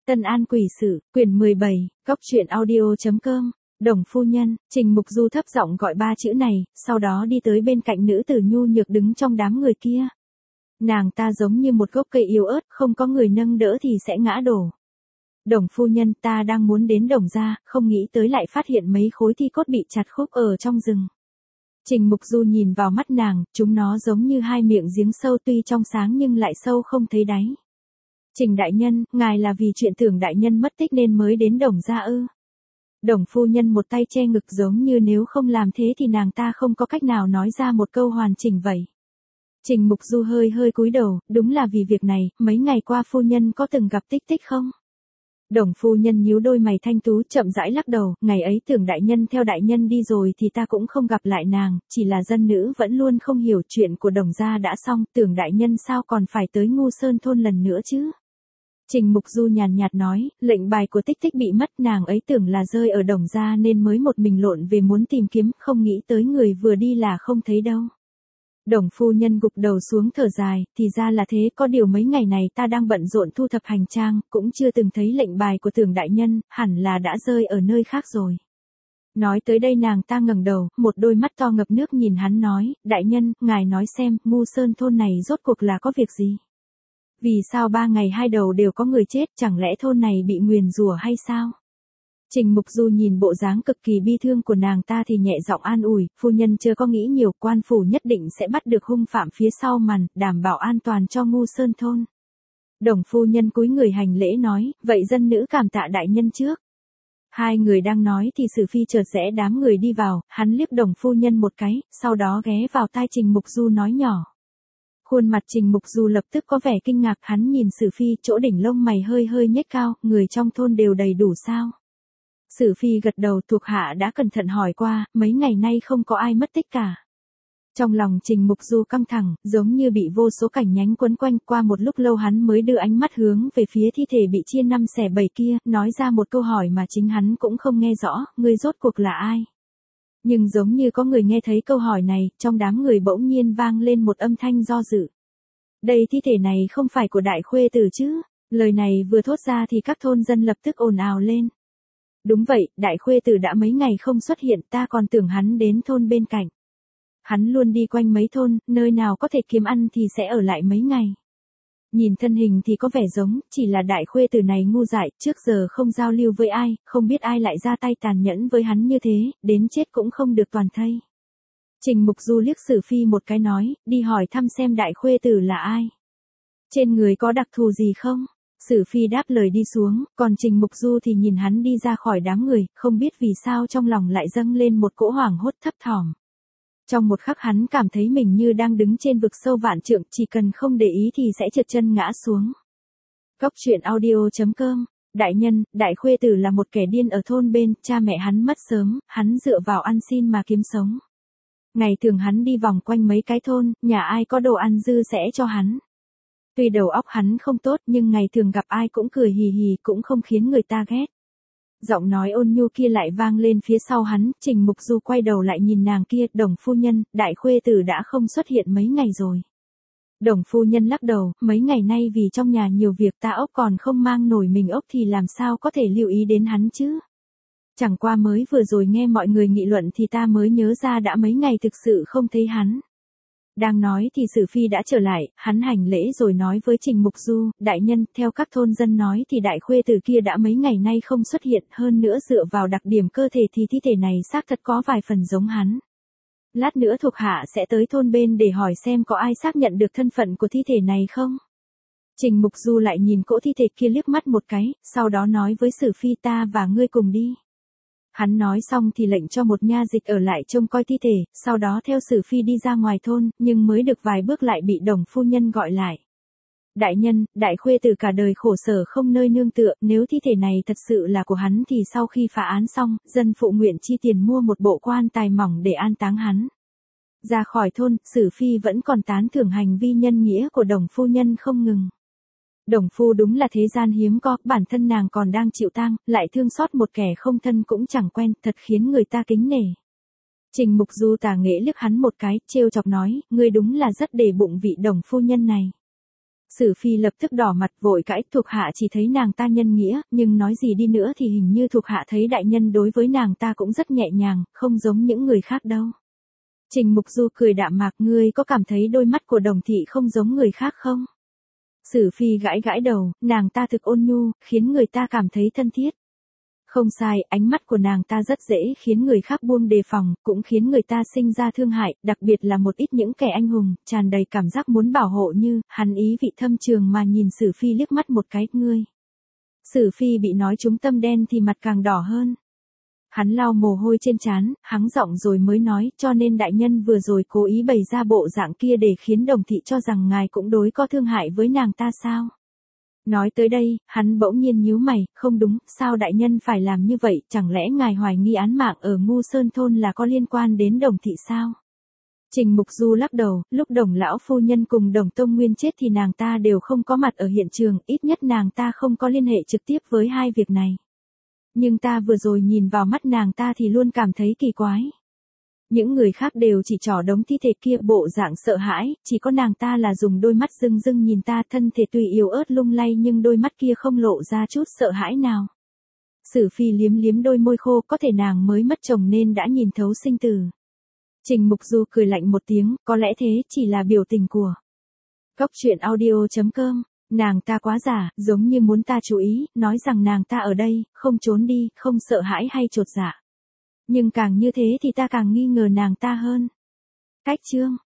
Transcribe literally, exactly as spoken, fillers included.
Tân An Quỷ Sự, quyển mười bảy, góc truyện audio.com, Đồng phu nhân. Trình Mục Du thấp giọng gọi ba chữ này, sau đó đi tới bên cạnh nữ tử nhu nhược đứng trong đám người kia. Nàng ta giống như một gốc cây yếu ớt, không có người nâng đỡ thì sẽ ngã đổ. Đồng phu nhân, ta đang muốn đến Đồng gia, không nghĩ tới lại phát hiện mấy khối thi cốt bị chặt khúc ở trong rừng. Trình Mục Du nhìn vào mắt nàng, chúng nó giống như hai miệng giếng sâu, tuy trong sáng nhưng lại sâu không thấy đáy. Trình đại nhân, ngài là vì chuyện Tưởng đại nhân mất tích nên mới đến Đồng gia ư? Đồng phu nhân một tay che ngực, giống như nếu không làm thế thì nàng ta không có cách nào nói ra một câu hoàn chỉnh vậy. Trình Mục Du hơi hơi cúi đầu, đúng là vì việc này, mấy ngày qua phu nhân có từng gặp Tích Tích không? Đồng phu nhân nhíu đôi mày thanh tú, chậm rãi lắc đầu, ngày ấy Tưởng đại nhân theo đại nhân đi rồi thì ta cũng không gặp lại nàng, chỉ là dân nữ vẫn luôn không hiểu chuyện của Đồng gia đã xong, Tưởng đại nhân sao còn phải tới Ngu Sơn thôn lần nữa chứ? Trình Mục Du nhàn nhạt nói, lệnh bài của Tích Tích bị mất, nàng ấy tưởng là rơi ở Đồng gia nên mới một mình lộn về muốn tìm kiếm, không nghĩ tới người vừa đi là không thấy đâu. Đồng phu nhân gục đầu xuống thở dài, thì ra là thế, có điều mấy ngày này ta đang bận rộn thu thập hành trang, cũng chưa từng thấy lệnh bài của Tưởng đại nhân, hẳn là đã rơi ở nơi khác rồi. Nói tới đây nàng ta ngẩng đầu, một đôi mắt to ngập nước nhìn hắn nói, đại nhân, ngài nói xem, Ngu Sơn thôn này rốt cuộc là có việc gì? Vì sao ba ngày hai đầu đều có người chết, chẳng lẽ thôn này bị nguyền rủa hay sao? Trình Mục Du nhìn bộ dáng cực kỳ bi thương của nàng ta thì nhẹ giọng an ủi, phu nhân chưa có nghĩ nhiều, quan phủ nhất định sẽ bắt được hung phạm phía sau màn, đảm bảo an toàn cho Ngu Sơn thôn. Đồng phu nhân cúi người hành lễ nói, vậy dân nữ cảm tạ đại nhân trước. Hai người đang nói thì Sử Phi chợt rẽ đám người đi vào, hắn liếc Đồng phu nhân một cái, sau đó ghé vào tai Trình Mục Du nói nhỏ. Khuôn mặt Trình Mục Du lập tức có vẻ kinh ngạc, hắn nhìn Sử Phi, chỗ đỉnh lông mày hơi hơi nhếch cao, người trong thôn đều đầy đủ sao? Sử Phi gật đầu, thuộc hạ đã cẩn thận hỏi qua, mấy ngày nay không có ai mất tích cả. Trong lòng Trình Mục Du căng thẳng, giống như bị vô số cảnh nhánh quấn quanh, qua một lúc lâu hắn mới đưa ánh mắt hướng về phía thi thể bị chia năm xẻ bảy kia, nói ra một câu hỏi mà chính hắn cũng không nghe rõ, ngươi rốt cuộc là ai? Nhưng giống như có người nghe thấy câu hỏi này, trong đám người bỗng nhiên vang lên một âm thanh do dự. Đây thi thể này không phải của đại khuê tử chứ? Lời này vừa thốt ra thì các thôn dân lập tức ồn ào lên. Đúng vậy, đại khuê tử đã mấy ngày không xuất hiện, ta còn tưởng hắn đến thôn bên cạnh. Hắn luôn đi quanh mấy thôn, nơi nào có thể kiếm ăn thì sẽ ở lại mấy ngày. Nhìn thân hình thì có vẻ giống, chỉ là đại khuê tử này ngu dại, trước giờ không giao lưu với ai, không biết ai lại ra tay tàn nhẫn với hắn như thế, đến chết cũng không được toàn thây. Trình Mục Du liếc Sử Phi một cái nói, đi hỏi thăm xem đại khuê tử là ai. Trên người có đặc thù gì không? Sử Phi đáp lời đi xuống, còn Trình Mục Du thì nhìn hắn đi ra khỏi đám người, không biết vì sao trong lòng lại dâng lên một cỗ hoảng hốt thấp thỏm. Trong một khắc hắn cảm thấy mình như đang đứng trên vực sâu vạn trượng, chỉ cần không để ý thì sẽ trượt chân ngã xuống. Góc truyện audio.com, đại nhân, đại khuê tử là một kẻ điên ở thôn bên, cha mẹ hắn mất sớm, hắn dựa vào ăn xin mà kiếm sống. Ngày thường hắn đi vòng quanh mấy cái thôn, nhà ai có đồ ăn dư sẽ cho hắn. Tuy đầu óc hắn không tốt nhưng ngày thường gặp ai cũng cười hì hì, cũng không khiến người ta ghét. Giọng nói ôn nhu kia lại vang lên phía sau hắn, Trình Mục Du quay đầu lại nhìn nàng kia, Đồng phu nhân, đại khuê tử đã không xuất hiện mấy ngày rồi. Đồng phu nhân lắc đầu, mấy ngày nay vì trong nhà nhiều việc ta ốc còn không mang nổi mình ốc thì làm sao có thể lưu ý đến hắn chứ. Chẳng qua mới vừa rồi nghe mọi người nghị luận thì ta mới nhớ ra đã mấy ngày thực sự không thấy hắn. Đang nói thì Sử Phi đã trở lại, hắn hành lễ rồi nói với Trình Mục Du, đại nhân, theo các thôn dân nói thì đại khuê tử kia đã mấy ngày nay không xuất hiện, hơn nữa dựa vào đặc điểm cơ thể thì thi thể này xác thật có vài phần giống hắn. Lát nữa thuộc hạ sẽ tới thôn bên để hỏi xem có ai xác nhận được thân phận của thi thể này không. Trình Mục Du lại nhìn cỗ thi thể kia liếc mắt một cái, sau đó nói với Sử Phi, ta và ngươi cùng đi. Hắn nói xong thì lệnh cho một nha dịch ở lại trông coi thi thể, sau đó theo Sử Phi đi ra ngoài thôn, nhưng mới được vài bước lại bị Đồng phu nhân gọi lại. Đại nhân, đại khuê tử cả đời khổ sở không nơi nương tựa, nếu thi thể này thật sự là của hắn thì sau khi phá án xong, dân phụ nguyện chi tiền mua một bộ quan tài mỏng để an táng hắn. Ra khỏi thôn, Sử Phi vẫn còn tán thưởng hành vi nhân nghĩa của Đồng phu nhân không ngừng. Đồng phu đúng là thế gian hiếm có, bản thân nàng còn đang chịu tang, lại thương xót một kẻ không thân cũng chẳng quen, thật khiến người ta kính nể. Trình Mục Du tà nghệ liếc hắn một cái, trêu chọc nói, ngươi đúng là rất để bụng vị Đồng phu nhân này. Sử Phi lập tức đỏ mặt vội cãi, thuộc hạ chỉ thấy nàng ta nhân nghĩa, nhưng nói gì đi nữa thì hình như thuộc hạ thấy đại nhân đối với nàng ta cũng rất nhẹ nhàng, không giống những người khác đâu. Trình Mục Du cười đạm mạc, ngươi có cảm thấy đôi mắt của Đồng thị không giống người khác không? Sử Phi gãi gãi đầu, nàng ta thực ôn nhu, khiến người ta cảm thấy thân thiết. Không sai, ánh mắt của nàng ta rất dễ khiến người khác buông đề phòng, cũng khiến người ta sinh ra thương hại, đặc biệt là một ít những kẻ anh hùng, tràn đầy cảm giác muốn bảo hộ như, hắn ý vị thâm trường mà nhìn Sử Phi liếc mắt một cái, ngươi. Sử Phi bị nói trúng tâm đen thì mặt càng đỏ hơn. Hắn lau mồ hôi trên trán, hắng giọng rồi mới nói, cho nên đại nhân vừa rồi cố ý bày ra bộ dạng kia để khiến Đồng thị cho rằng ngài cũng đối có thương hại với nàng ta sao? Nói tới đây, hắn bỗng nhiên nhíu mày, không đúng, sao đại nhân phải làm như vậy, chẳng lẽ ngài hoài nghi án mạng ở Ngu Sơn Thôn là có liên quan đến Đồng thị sao? Trình Mục Du lắc đầu, lúc Đồng lão phu nhân cùng Đồng Tông Nguyên chết thì nàng ta đều không có mặt ở hiện trường, ít nhất nàng ta không có liên hệ trực tiếp với hai việc này. Nhưng ta vừa rồi nhìn vào mắt nàng ta thì luôn cảm thấy kỳ quái. Những người khác đều chỉ trỏ đống thi thể kia bộ dạng sợ hãi, chỉ có nàng ta là dùng đôi mắt rưng rưng nhìn ta, thân thể tuy yếu ớt lung lay nhưng đôi mắt kia không lộ ra chút sợ hãi nào. Sử Phi liếm liếm đôi môi khô, có thể nàng mới mất chồng nên đã nhìn thấu sinh tử. Trình Mục Du cười lạnh một tiếng, có lẽ thế chỉ là biểu tình của Góc truyện audio chấm com. Nàng ta quá giả, giống như muốn ta chú ý, nói rằng nàng ta ở đây, không trốn đi, không sợ hãi hay chột dạ. Nhưng càng như thế thì ta càng nghi ngờ nàng ta hơn. Cách chương